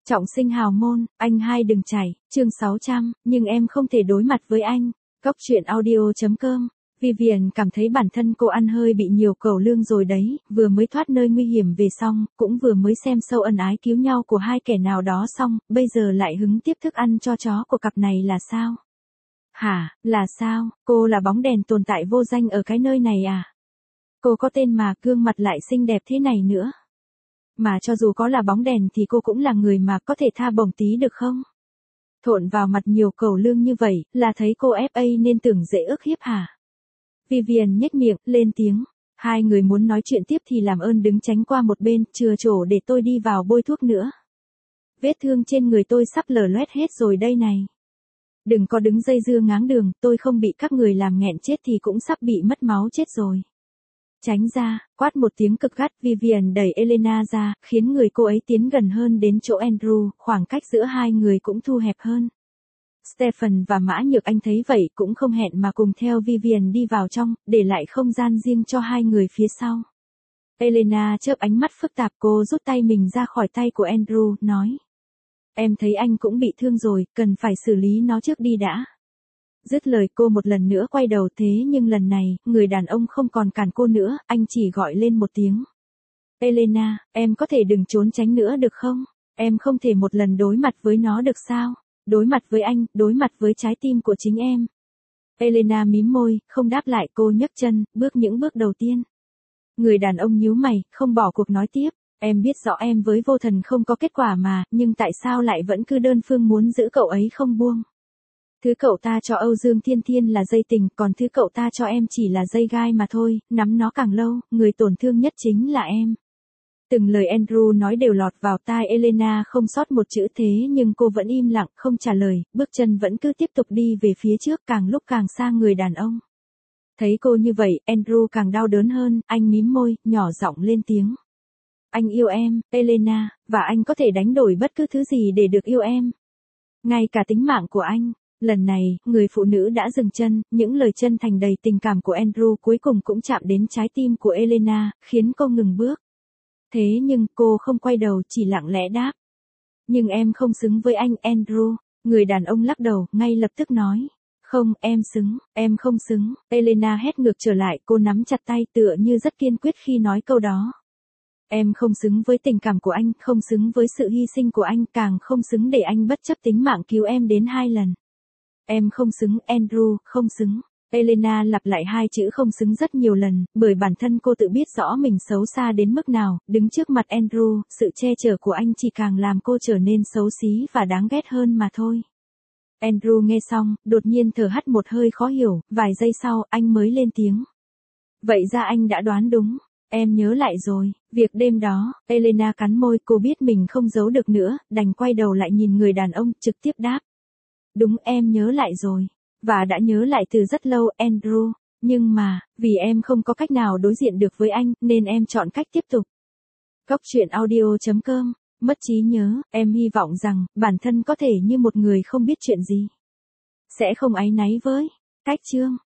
Trọng sinh hào môn, anh hai đừng chảy, chương 600, nhưng em không thể đối mặt với anh. Cóc truyện audio.com. Vivian cảm thấy bản thân cô ăn hơi bị nhiều cẩu lương rồi đấy, vừa mới thoát nơi nguy hiểm về xong, cũng vừa mới xem show ân ái cứu nhau của hai kẻ nào đó xong, bây giờ lại hứng tiếp thức ăn cho chó của cặp này là sao? Hả, là sao, cô là bóng đèn tồn tại vô danh ở cái nơi này à? Cô có tên mà gương mặt lại xinh đẹp thế này nữa. Mà cho dù có là bóng đèn thì cô cũng là người mà có thể tha bổng tí được không? Thộn vào mặt nhiều cẩu lương như vậy, là thấy cô FA nên tưởng dễ ức hiếp hả? Vivian nhếch miệng, lên tiếng. Hai người muốn nói chuyện tiếp thì làm ơn đứng tránh qua một bên, chừa chỗ để tôi đi vào bôi thuốc nữa. Vết thương trên người tôi sắp lở loét hết rồi đây này. Đừng có đứng dây dưa ngáng đường, tôi không bị các người làm nghẹn chết thì cũng sắp bị mất máu chết rồi. Tránh ra, quát một tiếng cực gắt, Vivian đẩy Elena ra, khiến người cô ấy tiến gần hơn đến chỗ Andrew, khoảng cách giữa hai người cũng thu hẹp hơn. Stephen và Mã Nhược Anh thấy vậy cũng không hẹn mà cùng theo Vivian đi vào trong, để lại không gian riêng cho hai người phía sau. Elena chớp ánh mắt phức tạp, cô rút tay mình ra khỏi tay của Andrew, nói. Em thấy anh cũng bị thương rồi, cần phải xử lý nó trước đi đã. Dứt lời cô một lần nữa quay đầu, thế nhưng lần này, người đàn ông không còn cản cô nữa, anh chỉ gọi lên một tiếng. Elena, em có thể đừng trốn tránh nữa được không? Em không thể một lần đối mặt với nó được sao? Đối mặt với anh, đối mặt với trái tim của chính em. Elena mím môi, không đáp lại, cô nhấc chân, bước những bước đầu tiên. Người đàn ông nhíu mày, không bỏ cuộc nói tiếp. Em biết rõ em với vô thần không có kết quả mà, nhưng tại sao lại vẫn cứ đơn phương muốn giữ cậu ấy không buông? Thứ cậu ta cho Âu Dương Thiên Thiên là dây tình, còn thứ cậu ta cho em chỉ là dây gai mà thôi, nắm nó càng lâu, người tổn thương nhất chính là em. Từng lời Andrew nói đều lọt vào tai Elena không sót một chữ, thế nhưng cô vẫn im lặng, không trả lời, bước chân vẫn cứ tiếp tục đi về phía trước, càng lúc càng xa người đàn ông. Thấy cô như vậy, Andrew càng đau đớn hơn, anh mím môi, nhỏ giọng lên tiếng. Anh yêu em, Elena, và anh có thể đánh đổi bất cứ thứ gì để được yêu em. Ngay cả tính mạng của anh. Lần này, người phụ nữ đã dừng chân, những lời chân thành đầy tình cảm của Andrew cuối cùng cũng chạm đến trái tim của Elena, khiến cô ngừng bước. Thế nhưng cô không quay đầu, chỉ lặng lẽ đáp. Nhưng em không xứng với anh, Andrew. Người đàn ông lắc đầu, ngay lập tức nói. Không, em xứng, em không xứng. Elena hét ngược trở lại, cô nắm chặt tay tựa như rất kiên quyết khi nói câu đó. Em không xứng với tình cảm của anh, không xứng với sự hy sinh của anh, càng không xứng để anh bất chấp tính mạng cứu em đến 2 lần. Em không xứng, Andrew, không xứng. Elena lặp lại hai chữ không xứng rất nhiều lần, bởi bản thân cô tự biết rõ mình xấu xa đến mức nào, đứng trước mặt Andrew, sự che chở của anh chỉ càng làm cô trở nên xấu xí và đáng ghét hơn mà thôi. Andrew nghe xong, đột nhiên thở hắt một hơi khó hiểu, vài giây sau, anh mới lên tiếng. Vậy ra anh đã đoán đúng. Em nhớ lại rồi, việc đêm đó, Elena cắn môi, cô biết mình không giấu được nữa, đành quay đầu lại nhìn người đàn ông, trực tiếp đáp. Đúng, em nhớ lại rồi. Và đã nhớ lại từ rất lâu, Andrew. Nhưng mà, vì em không có cách nào đối diện được với anh, nên em chọn cách tiếp tục. Cóc truyện audio.com. Mất trí nhớ, em hy vọng rằng, bản thân có thể như một người không biết chuyện gì. Sẽ không áy náy với cách chương.